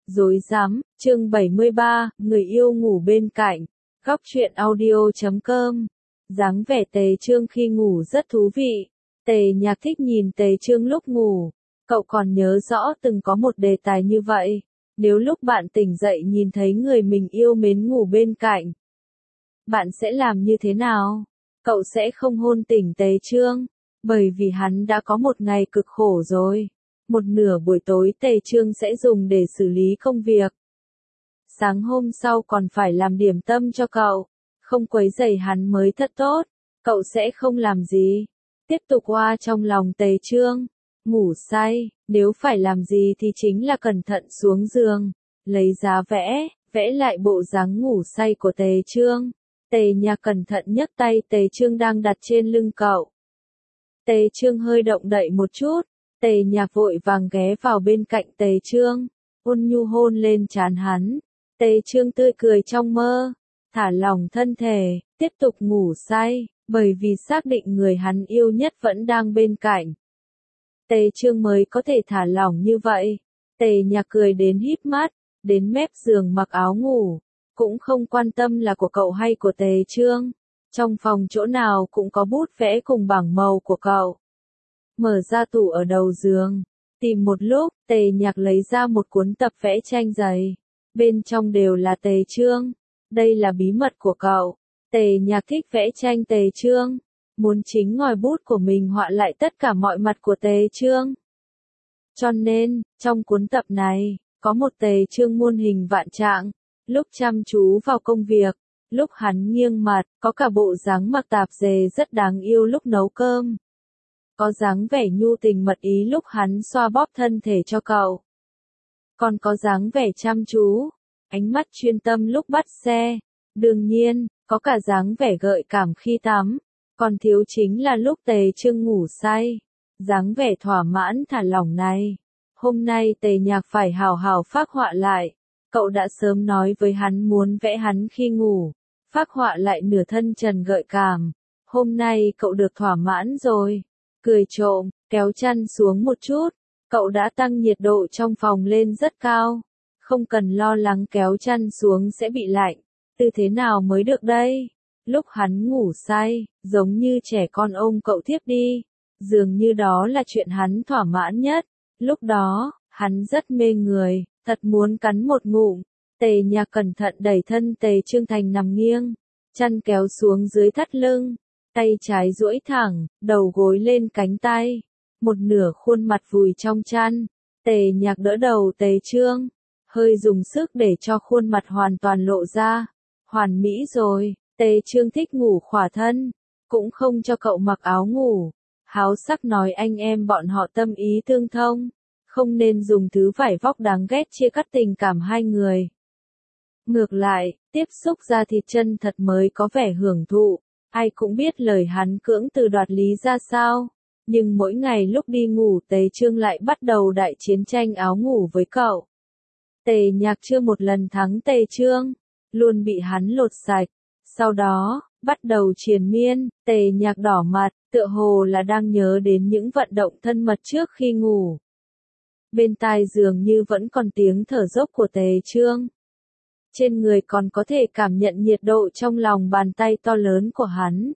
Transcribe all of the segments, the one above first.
Rối rắm, chương 73, người yêu ngủ bên cạnh. Góc truyện audio.com. Dáng vẻ Tề Chương khi ngủ rất thú vị. Tề Nhạc thích nhìn Tề Chương lúc ngủ. Cậu còn nhớ rõ từng có một đề tài như vậy. Nếu lúc bạn tỉnh dậy nhìn thấy người mình yêu mến ngủ bên cạnh, bạn sẽ làm như thế nào? Cậu sẽ không hôn tỉnh Tề Chương, bởi vì hắn đã có một ngày cực khổ rồi. Một nửa buổi tối Tề Chương sẽ dùng để xử lý công việc. Sáng hôm sau còn phải làm điểm tâm cho cậu. Không quấy rầy hắn mới thật tốt. Cậu sẽ không làm gì. Tiếp tục oa trong lòng Tề Chương. Ngủ say, nếu phải làm gì thì chính là cẩn thận xuống giường. Lấy giá vẽ lại bộ dáng ngủ say của Tề Chương. Tề Nhạc cẩn thận nhấc tay Tề Chương đang đặt trên lưng cậu. Tề Chương hơi động đậy một chút. Tề Nhạc vội vàng ghé vào bên cạnh Tề Chương, ôn nhu hôn lên trán hắn. Tề Chương tươi cười trong mơ, thả lỏng thân thể, tiếp tục ngủ say, bởi vì xác định người hắn yêu nhất vẫn đang bên cạnh. Tề Chương mới có thể thả lỏng như vậy. Tề Nhạc cười đến híp mắt, đến mép giường mặc áo ngủ, cũng không quan tâm là của cậu hay của Tề Chương. Trong phòng chỗ nào cũng có bút vẽ cùng bảng màu của cậu. Mở ra tủ ở đầu giường, tìm một lúc, Tề Nhạc lấy ra một cuốn tập vẽ tranh dày. Bên trong đều là Tề Chương. Đây là bí mật của cậu. Tề Nhạc thích vẽ tranh Tề Chương, muốn chính ngòi bút của mình họa lại tất cả mọi mặt của Tề Chương. Cho nên, trong cuốn tập này, có một Tề Chương muôn hình vạn trạng, lúc chăm chú vào công việc, lúc hắn nghiêng mặt, có cả bộ dáng mặc tạp dề rất đáng yêu lúc nấu cơm. Có dáng vẻ nhu tình mật ý lúc hắn xoa bóp thân thể cho cậu. Còn có dáng vẻ chăm chú, ánh mắt chuyên tâm lúc bắt xe. Đương nhiên, có cả dáng vẻ gợi cảm khi tắm. Còn thiếu chính là lúc Tề Chương ngủ say. Dáng vẻ thỏa mãn thả lỏng này. Hôm nay Tề Nhạc phải hào hào phác họa lại. Cậu đã sớm nói với hắn muốn vẽ hắn khi ngủ. Phác họa lại nửa thân trần gợi cảm. Hôm nay cậu được thỏa mãn rồi. Cười trộm, kéo chăn xuống một chút. Cậu đã tăng nhiệt độ trong phòng lên rất cao. Không cần lo lắng kéo chăn xuống sẽ bị lạnh. Tư thế nào mới được đây? Lúc hắn ngủ say, giống như trẻ con ôm cậu thiếp đi. Dường như đó là chuyện hắn thỏa mãn nhất. Lúc đó, hắn rất mê người, thật muốn cắn một ngụm. Tề Nhạc cẩn thận đẩy thân Tề Chương thành nằm nghiêng. Chăn kéo xuống dưới thắt lưng. Tay trái duỗi thẳng, đầu gối lên cánh tay. Một nửa khuôn mặt vùi trong chăn. Tề Nhạc đỡ đầu Tề Chương, hơi dùng sức để cho khuôn mặt hoàn toàn lộ ra. Hoàn mỹ rồi. Tề Chương thích ngủ khỏa thân, cũng không cho cậu mặc áo ngủ. Háo sắc nói anh em bọn họ tâm ý tương thông, không nên dùng thứ vải vóc đáng ghét chia cắt tình cảm hai người. Ngược lại, tiếp xúc da thịt chân thật mới có vẻ hưởng thụ. Ai cũng biết lời hắn cưỡng từ đoạt lý ra sao. Nhưng mỗi ngày lúc đi ngủ Tề Chương lại bắt đầu đại chiến tranh áo ngủ với cậu. Tề Nhạc chưa một lần thắng Tề Chương, luôn bị hắn lột sạch. Sau đó, bắt đầu triền miên, Tề Nhạc đỏ mặt, tựa hồ là đang nhớ đến những vận động thân mật trước khi ngủ. Bên tai dường như vẫn còn tiếng thở dốc của Tề Chương. Trên người còn có thể cảm nhận nhiệt độ trong lòng bàn tay to lớn của hắn.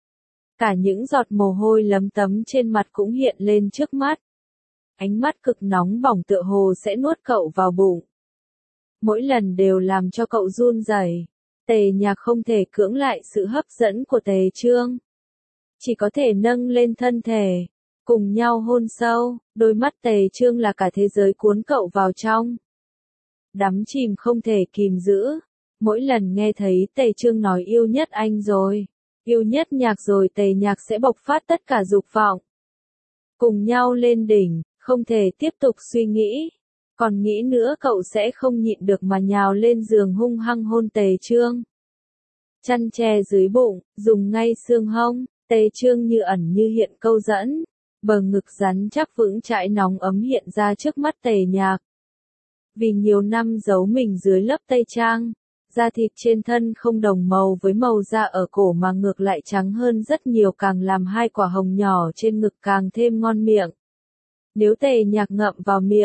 Cả những giọt mồ hôi lấm tấm trên mặt cũng hiện lên trước mắt. Ánh mắt cực nóng bỏng tựa hồ sẽ nuốt cậu vào bụng. Mỗi lần đều làm cho cậu run rẩy. Tề Nhạc không thể cưỡng lại sự hấp dẫn của Tề Chương. Chỉ có thể nâng lên thân thể, cùng nhau hôn sâu, đôi mắt Tề Chương là cả thế giới cuốn cậu vào trong. Đắm chìm không thể kìm giữ. Mỗi lần nghe thấy Tề Chương nói yêu nhất anh rồi, yêu nhất Nhạc rồi Tề Nhạc sẽ bộc phát tất cả dục vọng. Cùng nhau lên đỉnh, không thể tiếp tục suy nghĩ. Còn nghĩ nữa cậu sẽ không nhịn được mà nhào lên giường hung hăng hôn Tề Chương. Chăn che dưới bụng, dùng ngay xương hông, Tề Chương như ẩn như hiện câu dẫn. Bờ ngực rắn chắc vững chãi nóng ấm hiện ra trước mắt Tề Nhạc. Vì nhiều năm giấu mình dưới lớp tây trang, da thịt trên thân không đồng màu với màu da ở cổ mà ngược lại trắng hơn rất nhiều, càng làm hai quả hồng nhỏ trên ngực càng thêm ngon miệng. Nếu Tề Nhạc ngậm vào miệng,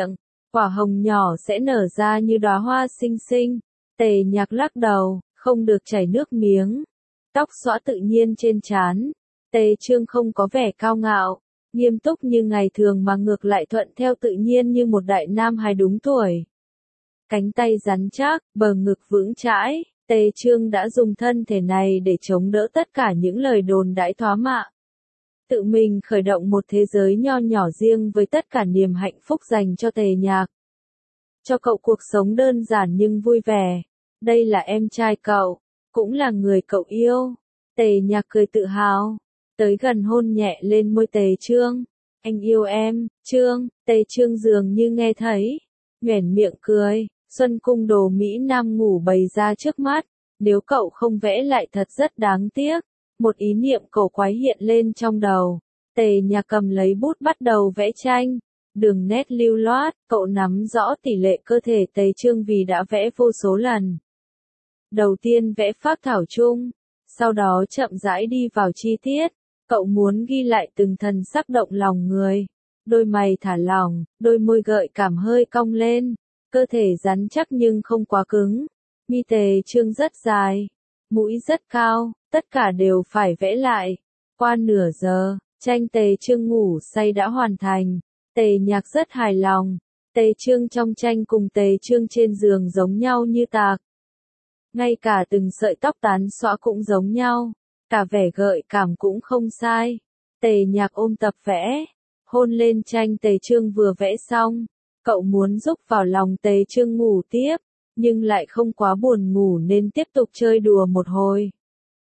Quả hồng nhỏ sẽ nở ra như đóa hoa xinh xinh. Tề Nhạc lắc đầu, không được chảy nước miếng. Tóc xõa tự nhiên trên trán. Tề Chương không có vẻ cao ngạo, nghiêm túc như ngày thường mà ngược lại thuận theo tự nhiên như một đại nam hài đúng tuổi. Cánh tay rắn chắc, bờ ngực vững chãi, Tề Chương đã dùng thân thể này để chống đỡ tất cả những lời đồn đãi thoá mạ. Tự mình khởi động một thế giới nho nhỏ riêng với tất cả niềm hạnh phúc dành cho Tề Nhạc. Cho cậu cuộc sống đơn giản nhưng vui vẻ. Đây là em trai cậu, cũng là người cậu yêu. Tề Nhạc cười tự hào, tới gần hôn nhẹ lên môi Tề Chương. Anh yêu em, Chương. Tề Chương dường như nghe thấy, nhoẻn miệng cười. Xuân cung đồ Mỹ Nam ngủ bày ra trước mắt. Nếu cậu không vẽ lại thật rất đáng tiếc. Một ý niệm cổ quái hiện lên trong đầu. Tề Nhạc cầm lấy bút bắt đầu vẽ tranh. Đường nét lưu loát, cậu nắm rõ tỷ lệ cơ thể Tề Chương vì đã vẽ vô số lần. Đầu tiên vẽ phác thảo chung, sau đó chậm rãi đi vào chi tiết. Cậu muốn ghi lại từng thần sắc động lòng người. Đôi mày thả lỏng, đôi môi gợi cảm hơi cong lên. Cơ thể rắn chắc nhưng không quá cứng. Mi Tề Chương rất dài, mũi rất cao, tất cả đều phải vẽ lại. Qua nửa giờ, tranh Tề Chương ngủ say đã hoàn thành. Tề Nhạc rất hài lòng. Tề Chương trong tranh cùng Tề Chương trên giường giống nhau như tạc. Ngay cả từng sợi tóc tán xõa cũng giống nhau. Cả vẻ gợi cảm cũng không sai. Tề Nhạc ôm tập vẽ, hôn lên tranh Tề Chương vừa vẽ xong. Cậu muốn rúc vào lòng Tề Chương ngủ tiếp, nhưng lại không quá buồn ngủ nên tiếp tục chơi đùa một hồi.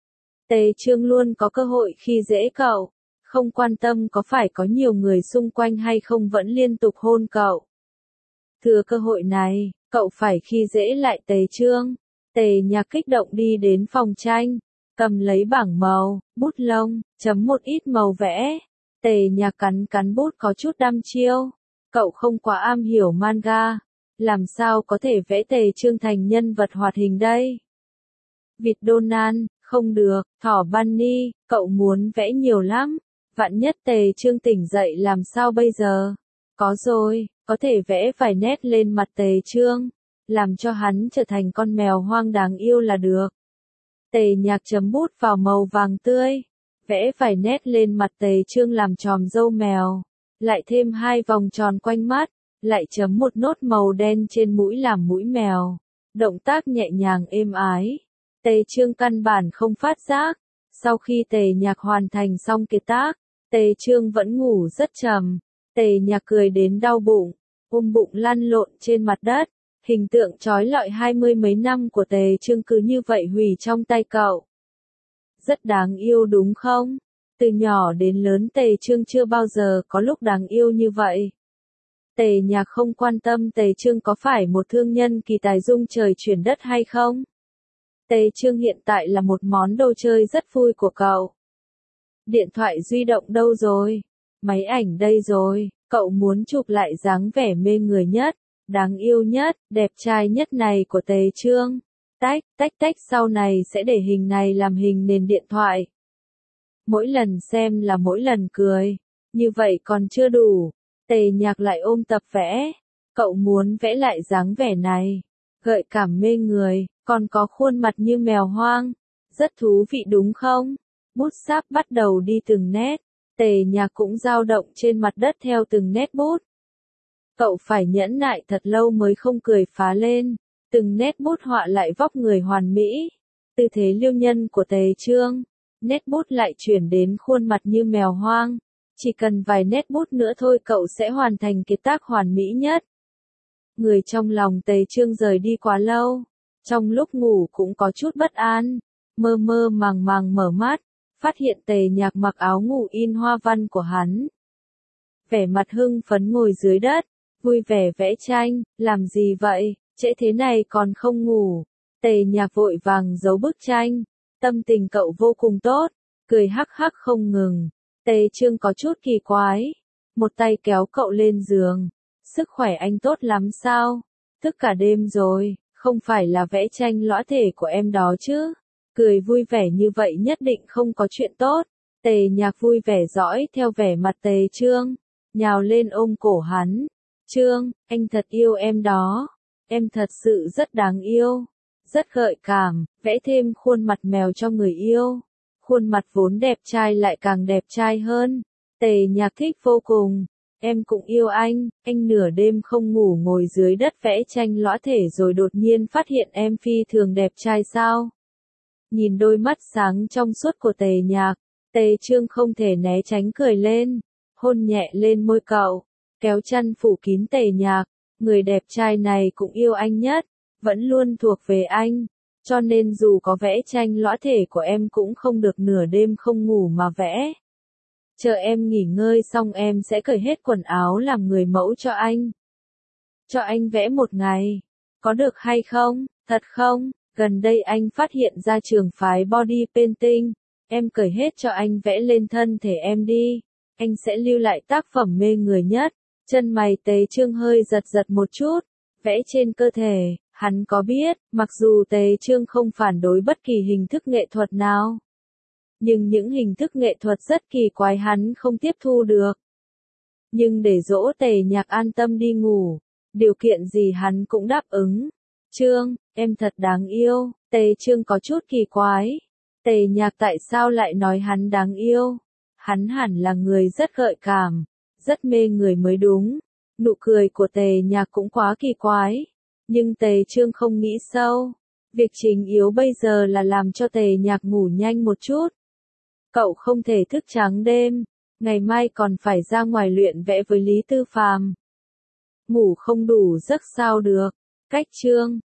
Tề Chương luôn có cơ hội khi dễ cậu, không quan tâm có phải có nhiều người xung quanh hay không vẫn liên tục hôn cậu. Thừa cơ hội này, cậu phải khi dễ lại Tề Chương. Tề Nhạc kích động đi đến phòng tranh, cầm lấy bảng màu, bút lông, chấm một ít màu vẽ. Tề Nhạc cắn cắn bút có chút đăm chiêu. Cậu không quá am hiểu manga, làm sao có thể vẽ Tề Chương thành nhân vật hoạt hình đây? Vịt Donald, không được. Thỏ Bunny, cậu muốn vẽ nhiều lắm. Vạn nhất Tề Chương tỉnh dậy làm sao bây giờ? Có rồi, có thể vẽ vài nét lên mặt Tề Chương, làm cho hắn trở thành con mèo hoang đáng yêu là được. Tề Nhạc chấm bút vào màu vàng tươi, vẽ vài nét lên mặt Tề Chương làm chòm râu mèo, lại thêm 2 vòng tròn quanh mắt, lại chấm một nốt màu đen trên mũi làm mũi mèo. Động tác nhẹ nhàng êm ái. Tề Chương căn bản không phát giác. Sau khi Tề Nhạc hoàn thành xong kiệt tác, Tề Chương vẫn ngủ rất trầm. Tề Nhạc cười đến đau bụng, ôm bụng lăn lộn trên mặt đất. Hình tượng trói lọi 20 mấy năm của Tề Chương cứ như vậy hủy trong tay cậu. Rất đáng yêu đúng không? Từ nhỏ đến lớn Tề Chương chưa bao giờ có lúc đáng yêu như vậy. Tề Nhạc không quan tâm Tề Chương có phải một thương nhân kỳ tài dung trời chuyển đất hay không. Tề Chương hiện tại là một món đồ chơi rất vui của cậu. Điện thoại di động đâu rồi? Máy ảnh đây rồi, cậu muốn chụp lại dáng vẻ mê người nhất, đáng yêu nhất, đẹp trai nhất này của Tề Chương. Tách, tách tách sau này sẽ để hình này làm hình nền điện thoại. Mỗi lần xem là mỗi lần cười. Như vậy còn chưa đủ. Tề Nhạc lại ôm tập vẽ. Cậu muốn vẽ lại dáng vẻ này. Gợi cảm mê người, còn có khuôn mặt như mèo hoang. Rất thú vị đúng không? Bút sáp bắt đầu đi từng nét. Tề Nhạc cũng dao động trên mặt đất theo từng nét bút. Cậu phải nhẫn nại thật lâu mới không cười phá lên. Từng nét bút họa lại vóc người hoàn mỹ. Tư thế liêu nhân của Tề Chương. Nét bút lại chuyển đến khuôn mặt như mèo hoang. Chỉ cần vài nét bút nữa thôi cậu sẽ hoàn thành kiệt tác hoàn mỹ nhất. Người trong lòng Tề Chương rời đi quá lâu. Trong lúc ngủ cũng có chút bất an. Mơ mơ màng màng mở mắt. Phát hiện Tề Nhạc mặc áo ngủ in hoa văn của hắn. Vẻ mặt hưng phấn ngồi dưới đất. Vui vẻ vẽ tranh. Làm gì vậy? Trễ thế này còn không ngủ. Tề Nhạc vội vàng giấu bức tranh. Tâm tình cậu vô cùng tốt. Cười hắc hắc không ngừng. Tề Chương có chút kỳ quái. Một tay kéo cậu lên giường. Sức khỏe anh tốt lắm sao? Thức cả đêm rồi. Không phải là vẽ tranh lõa thể của em đó chứ? Cười vui vẻ như vậy nhất định không có chuyện tốt. Tề Nhạc vui vẻ dõi theo vẻ mặt Tề Chương. Nhào lên ôm cổ hắn. Trương, anh thật yêu em đó. Em thật sự rất đáng yêu. Rất gợi cảm, vẽ thêm khuôn mặt mèo cho người yêu. Khuôn mặt vốn đẹp trai lại càng đẹp trai hơn. Tề Nhạc thích vô cùng. Em cũng yêu anh nửa đêm không ngủ ngồi dưới đất vẽ tranh lõa thể rồi đột nhiên phát hiện em phi thường đẹp trai sao. Nhìn đôi mắt sáng trong suốt của Tề Nhạc, Tề Trương không thể né tránh cười lên, hôn nhẹ lên môi cậu, kéo chăn phủ kín Tề Nhạc, người đẹp trai này cũng yêu anh nhất, vẫn luôn thuộc về anh, cho nên dù có vẽ tranh lõa thể của em cũng không được nửa đêm không ngủ mà vẽ. Chờ em nghỉ ngơi xong em sẽ cởi hết quần áo làm người mẫu cho anh. Cho anh vẽ một ngày. Có được hay không? Thật không? Gần đây anh phát hiện ra trường phái body painting. Em cởi hết cho anh vẽ lên thân thể em đi. Anh sẽ lưu lại tác phẩm mê người nhất. Chân mày Tề Trương hơi giật giật một chút. Vẽ trên cơ thể, hắn có biết, mặc dù Tề Trương không phản đối bất kỳ hình thức nghệ thuật nào. Nhưng những hình thức nghệ thuật rất kỳ quái hắn không tiếp thu được. Nhưng để dỗ Tề Nhạc an tâm đi ngủ, điều kiện gì hắn cũng đáp ứng. Trương, em thật đáng yêu. Tề Trương có chút kỳ quái. Tề Nhạc tại sao lại nói hắn đáng yêu? Hắn hẳn là người rất gợi cảm, rất mê người mới đúng. Nụ cười của Tề Nhạc cũng quá kỳ quái. Nhưng Tề Trương không nghĩ sâu. Việc chính yếu bây giờ là làm cho Tề Nhạc ngủ nhanh một chút. Cậu không thể thức trắng đêm, ngày mai còn phải ra ngoài luyện vẽ với Lý Tư Phàm. Ngủ không đủ giấc sao được. Cách Trương,